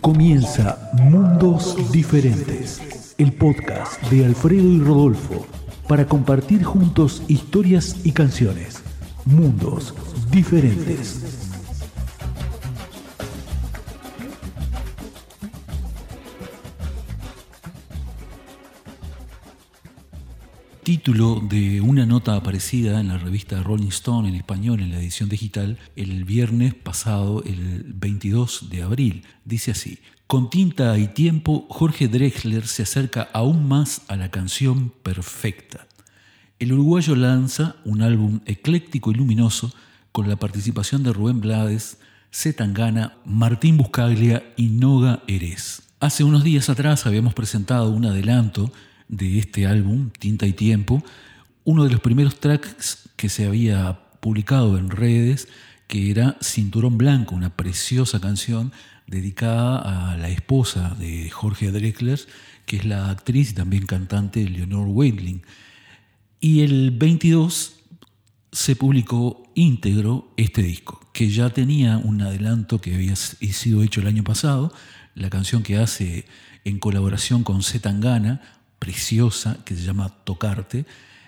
Comienza Mundos Diferentes, el podcast de Alfredo y Rodolfo, para compartir juntos historias y canciones. Mundos Diferentes. Título de una nota aparecida en la revista Rolling Stone en español en la edición digital el viernes pasado, el 22 de abril. Dice así: con tinta y tiempo, Jorge Drexler se acerca aún más a la canción perfecta. El uruguayo lanza un álbum ecléctico y luminoso con la participación de Rubén Blades, C. Tangana, Martín Buscaglia y Noga Erez. Hace unos días atrás habíamos presentado un adelanto de este álbum, Tinta y Tiempo, uno de los primeros tracks que se había publicado en redes, que era Cinturón Blanco, una preciosa canción dedicada a la esposa de Jorge Drexler, que es la actriz y también cantante Leonor Wadling. Y el 22 se publicó íntegro este disco, que ya tenía un adelanto que había sido hecho el año pasado, la canción que hace en colaboración con C. Tangana, preciosa, que se llama Tocarte,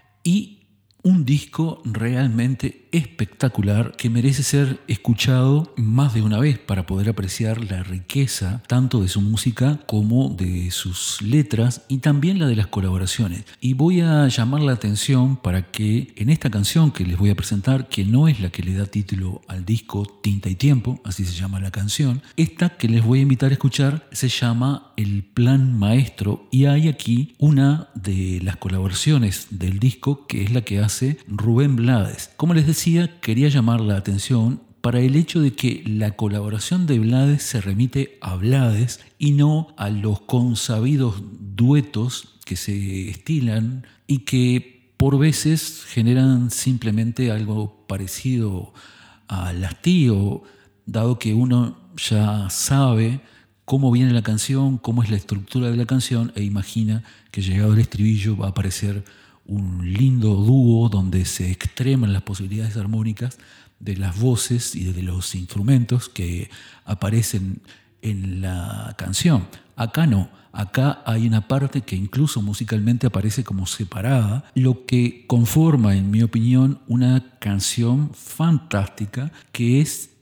y un disco realmente espectacular que merece ser escuchado más de una vez para poder apreciar la riqueza tanto de su música como de sus letras y también la de las colaboraciones. Y voy a llamar la atención para que en esta canción que les voy a presentar, que no es la que le da título al disco Tinta y Tiempo, así se llama la canción, esta que les voy a invitar a escuchar se llama El Plan Maestro, y hay aquí una de las colaboraciones del disco que es la que hace Rubén Blades. Como les decía, quería llamar la atención para el hecho de que la colaboración de Blades se remite a Blades y no a los consabidos duetos que se estilan y que por veces generan simplemente algo parecido al hastío, dado que uno ya sabe cómo viene la canción, cómo es la estructura de la canción e imagina que llegado el estribillo va a aparecer un lindo dúo donde se extreman las posibilidades armónicas de las voces y de los instrumentos que aparecen en la canción. Acá no, acá hay una parte que incluso musicalmente aparece como separada, lo que conforma, en mi opinión, una canción fantástica que es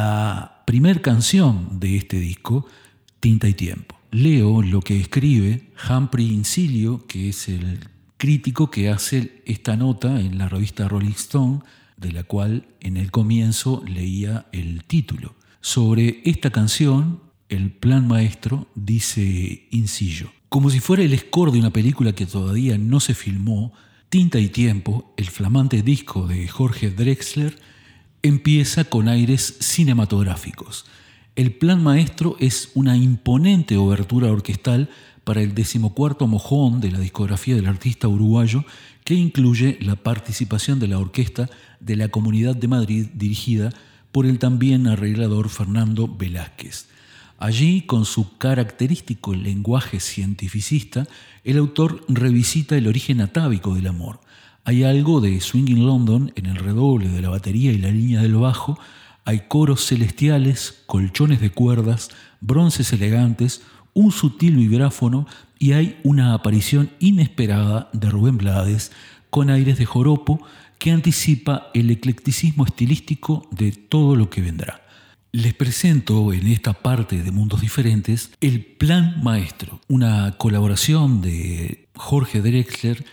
la primer canción de este disco, Tinta y Tiempo. Leo lo que escribe Humphrey Incilio, que es el crítico que hace esta nota en la revista Rolling Stone, de la cual en el comienzo leía el título. Sobre esta canción, El Plan Maestro, dice Incilio: como si fuera el score de una película que todavía no se filmó, Tinta y Tiempo, el flamante disco de Jorge Drexler, empieza con aires cinematográficos. El Plan Maestro es una imponente obertura orquestal para el 14º mojón de la discografía del artista uruguayo, que incluye la participación de la orquesta de la Comunidad de Madrid dirigida por el también arreglador Fernando Velázquez. Allí, con su característico lenguaje cientificista, el autor revisita el origen atávico del amor. Hay algo de Swinging London en el redoble de la batería y la línea del bajo, hay coros celestiales, colchones de cuerdas, bronces elegantes, un sutil vibráfono y hay una aparición inesperada de Rubén Blades con aires de joropo que anticipa el eclecticismo estilístico de todo lo que vendrá. Les presento en esta parte de Mundos Diferentes El Plan Maestro, una colaboración de Jorge Drexler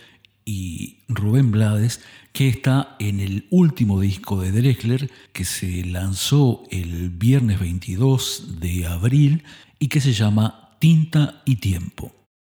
y Rubén Blades que está en el último disco de Drexler que se lanzó el viernes 22 de abril y que se llama Tinta y Tiempo.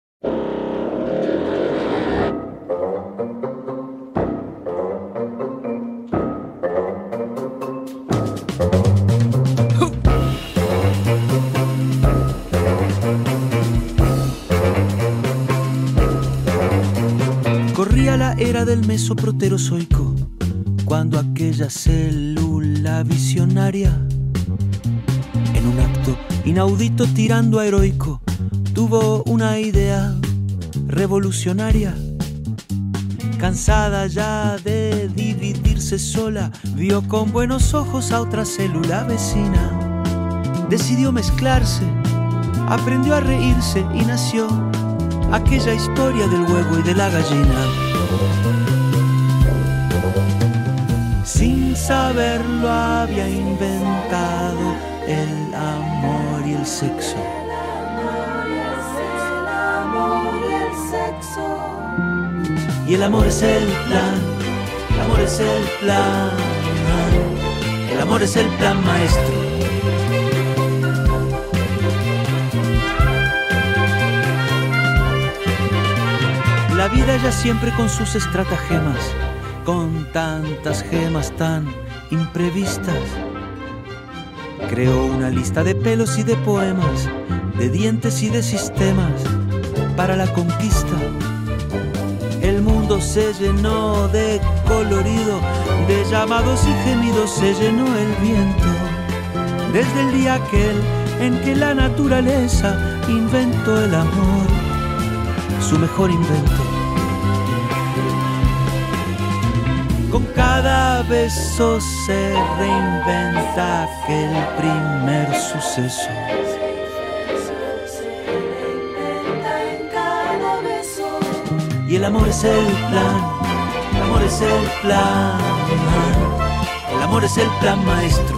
Corría la era del mesoproterozoico, cuando aquella célula visionaria, en un acto inaudito tirando a heroico, tuvo una idea revolucionaria. Cansada ya de dividirse sola, vio con buenos ojos a otra célula vecina. Decidió mezclarse aprendió a reírse y nació aquella historia del huevo y de la gallina. Sin saberlo había inventado el amor y el sexo. Y el amor es el plan, el amor es el plan, el amor es el plan maestro. La vida ya siempre con sus estratagemas, con tantas gemas tan imprevistas. Creó una lista de pelos y de poemas, de dientes y de sistemas para la conquista. El mundo se llenó de colorido, de llamados y gemidos se llenó el viento. Desde el día aquel en que la naturaleza inventó el amor, su mejor invento. Con cada beso se reinventa aquel primer suceso. Y el amor es el plan, el amor es el plan, el amor es el plan maestro.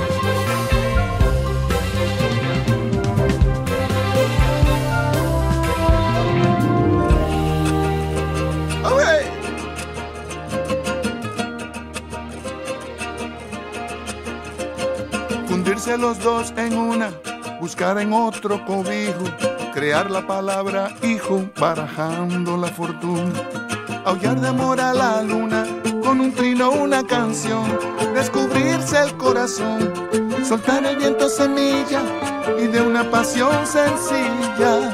Fundirse los dos en una, buscar en otro cobijo, crear la palabra hijo, barajando la fortuna, aullar de amor a la luna, con un trino una canción, descubrirse el corazón, soltar el viento semilla y de una pasión sencilla.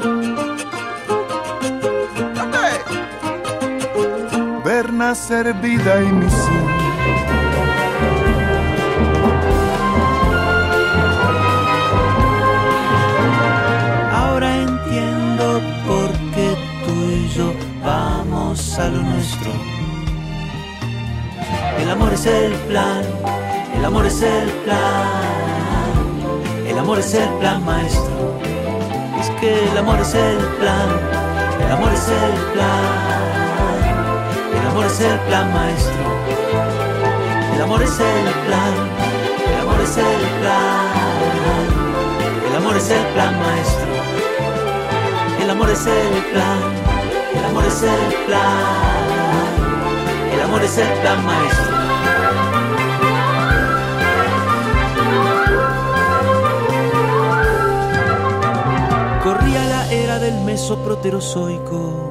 Ver nacer vida y misión. Porque tú y yo vamos a lo nuestro. El amor es el plan, el amor es el plan, el amor es el plan maestro. Es que el amor es el plan, el amor es el plan, el amor es el plan maestro. El amor es el plan, el amor es el plan, el amor es el plan maestro. El amor es el plan, el amor es el plan, el amor es el plan maestro. Corría la era del mesoproterozoico.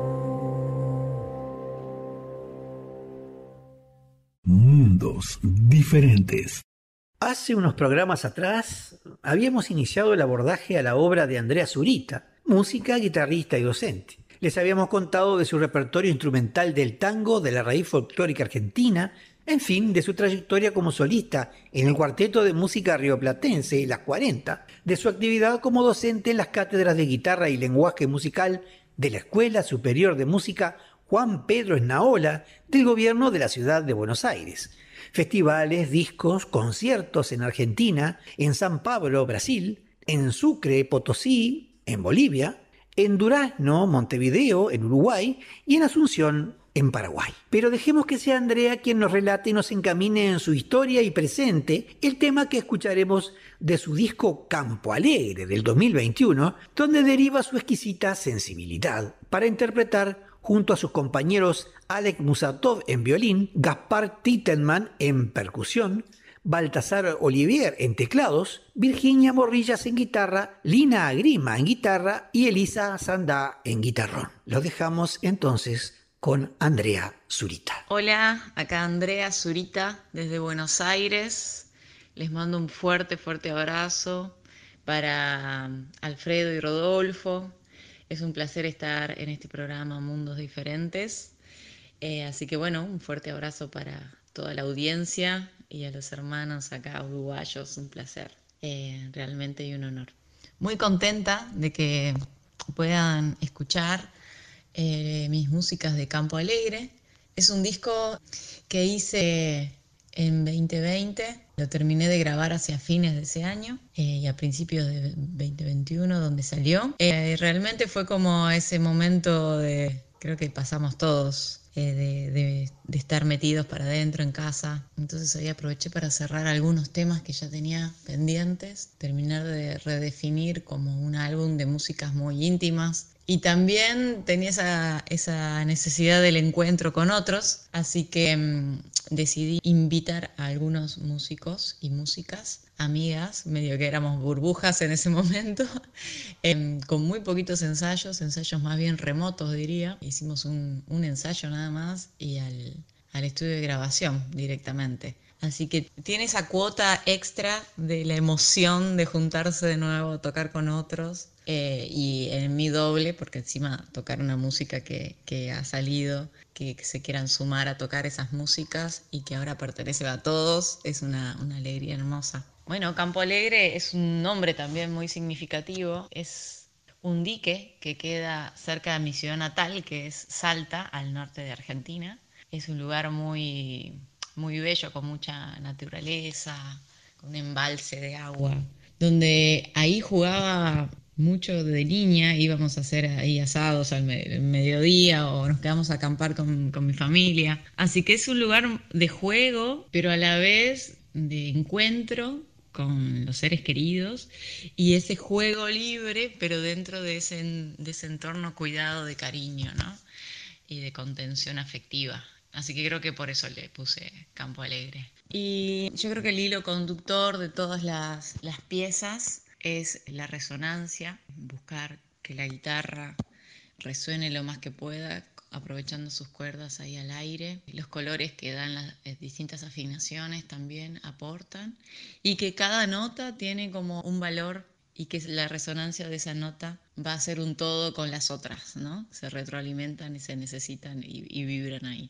Mundos diferentes. Hace unos programas atrás habíamos iniciado el abordaje a la obra de Andrea Zurita, música, guitarrista y docente. Les habíamos contado de su repertorio instrumental del tango, de la raíz folclórica argentina, en fin, de su trayectoria como solista en el Cuarteto de Música Rioplatense, Las 40, de su actividad como docente en las cátedras de guitarra y lenguaje musical de la Escuela Superior de Música Juan Pedro Esnaola del gobierno de la ciudad de Buenos Aires. Festivales, discos, conciertos en Argentina, en San Pablo, Brasil, en Sucre, Potosí, en Bolivia, en Durazno, Montevideo, en Uruguay y en Asunción, en Paraguay. Pero dejemos que sea Andrea quien nos relate y nos encamine en su historia y presente el tema que escucharemos de su disco Campo Alegre del 2021, donde deriva su exquisita sensibilidad para interpretar junto a sus compañeros Alec Musatov en violín, Gaspar Tittenman en percusión, Baltasar Olivier en teclados, Virginia Morrillas en guitarra, Lina Agrima en guitarra y Elisa Sandá en guitarrón. Lo dejamos entonces con Andrea Zurita. Hola, acá Andrea Zurita desde Buenos Aires. Les mando un fuerte, fuerte abrazo para Alfredo y Rodolfo. Es un placer estar en este programa Mundos Diferentes. Así que bueno, un fuerte abrazo para toda la audiencia y a los hermanos acá uruguayos, un placer, realmente y un honor. Muy contenta de que puedan escuchar mis músicas de Campo Alegre. Es un disco que hice en 2020. Lo terminé de grabar hacia fines de ese año y a principios de 2021 donde salió. Realmente fue como ese momento creo que pasamos todos, de estar metidos para adentro en casa. Entonces ahí aproveché para cerrar algunos temas que ya tenía pendientes, terminar de redefinir como un álbum de músicas muy íntimas. Y también tenía esa necesidad del encuentro con otros, así que decidí invitar a algunos músicos y músicas, amigas, medio que éramos burbujas en ese momento, con muy poquitos ensayos más bien remotos diría. Hicimos un ensayo nada más y al estudio de grabación directamente. Así que tiene esa cuota extra de la emoción de juntarse de nuevo, a tocar con otros, y en mí doble, porque encima tocar una música que ha salido, que se quieran sumar a tocar esas músicas y que ahora pertenece a todos, es una alegría hermosa. Bueno, Campo Alegre es un nombre también muy significativo, es un dique que queda cerca de mi ciudad natal, que es Salta, al norte de Argentina. Es un lugar muy bello, con mucha naturaleza, con un embalse de agua, donde ahí jugaba mucho de niña. Íbamos a hacer ahí asados al mediodía o nos quedamos a acampar con mi familia. Así que es un lugar de juego, pero a la vez de encuentro con los seres queridos y ese juego libre, pero dentro de ese entorno cuidado de cariño, ¿no? Y de contención afectiva. Así que creo que por eso le puse Campo Alegre. Y yo creo que el hilo conductor de todas las piezas es la resonancia, buscar que la guitarra resuene lo más que pueda, aprovechando sus cuerdas ahí al aire. Los colores que dan las distintas afinaciones también aportan, y que cada nota tiene como un valor y que la resonancia de esa nota va a ser un todo con las otras, ¿no? Se retroalimentan y se necesitan y vibran ahí.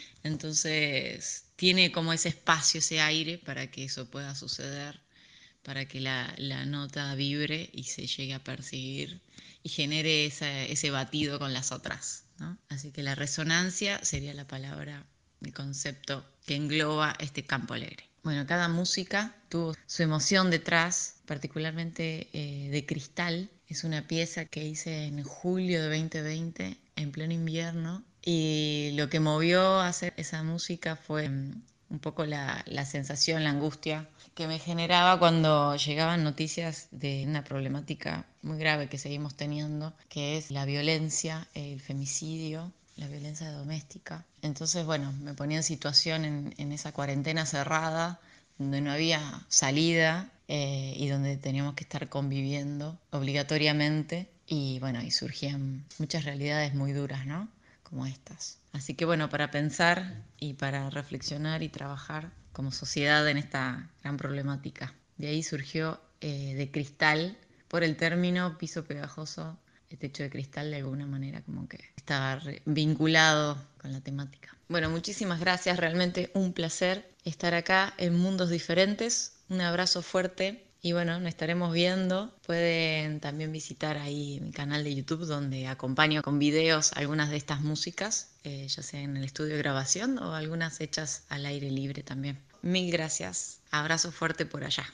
Entonces tiene como ese espacio, ese aire para que eso pueda suceder, para que la nota vibre y se llegue a percibir y genere ese batido con las otras, ¿no? Así que la resonancia sería la palabra, el concepto que engloba este Campo Alegre. Bueno, cada música tuvo su emoción detrás, particularmente de Cristal. Es una pieza que hice en julio de 2020, en pleno invierno, y lo que movió a hacer esa música fue un poco la sensación, la angustia que me generaba cuando llegaban noticias de una problemática muy grave que seguimos teniendo, que es la violencia, el femicidio, la violencia doméstica. Entonces, bueno, me ponía en situación en esa cuarentena cerrada, donde no había salida y donde teníamos que estar conviviendo obligatoriamente. Y bueno, y surgían muchas realidades muy duras, ¿no? Como estas. Así que bueno, para pensar y para reflexionar y trabajar como sociedad en esta gran problemática. De ahí surgió de Cristal, por el término piso pegajoso, el techo de cristal, de alguna manera como que estaba vinculado con la temática. Bueno, muchísimas gracias, realmente un placer estar acá en Mundos Diferentes. Un abrazo fuerte. Y bueno, nos estaremos viendo. Pueden también visitar ahí mi canal de YouTube, donde acompaño con videos algunas de estas músicas, ya sea en el estudio de grabación o algunas hechas al aire libre también. Mil gracias. Abrazo fuerte por allá.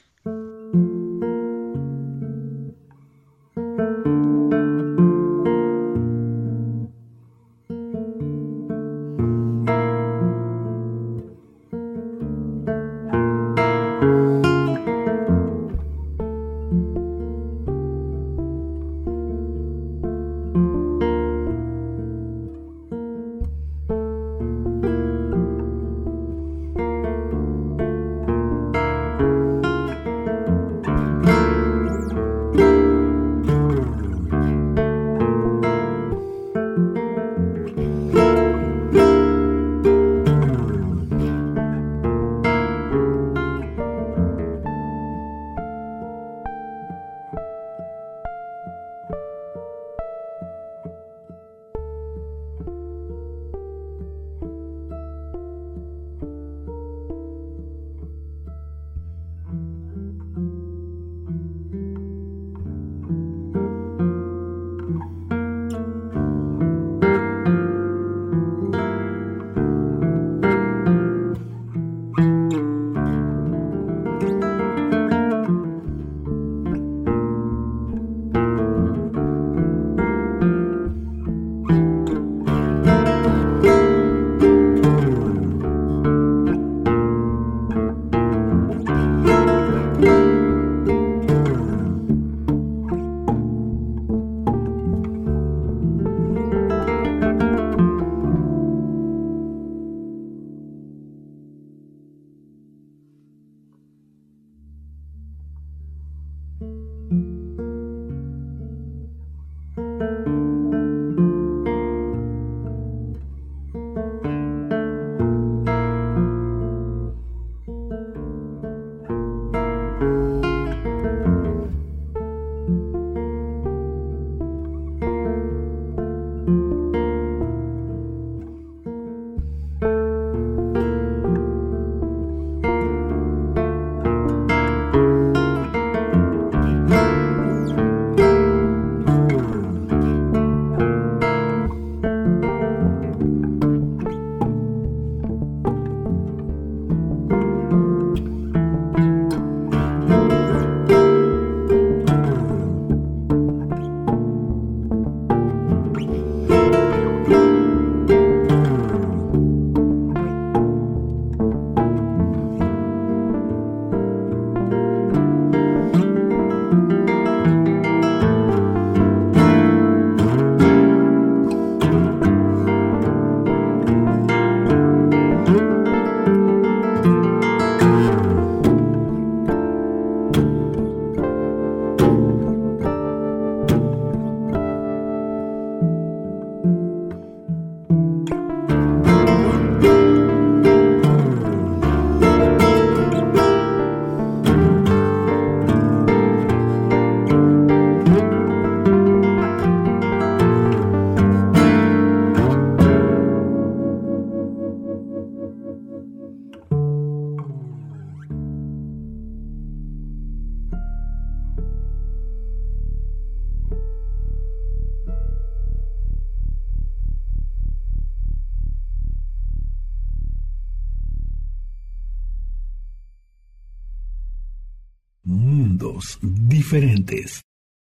mundos diferentes.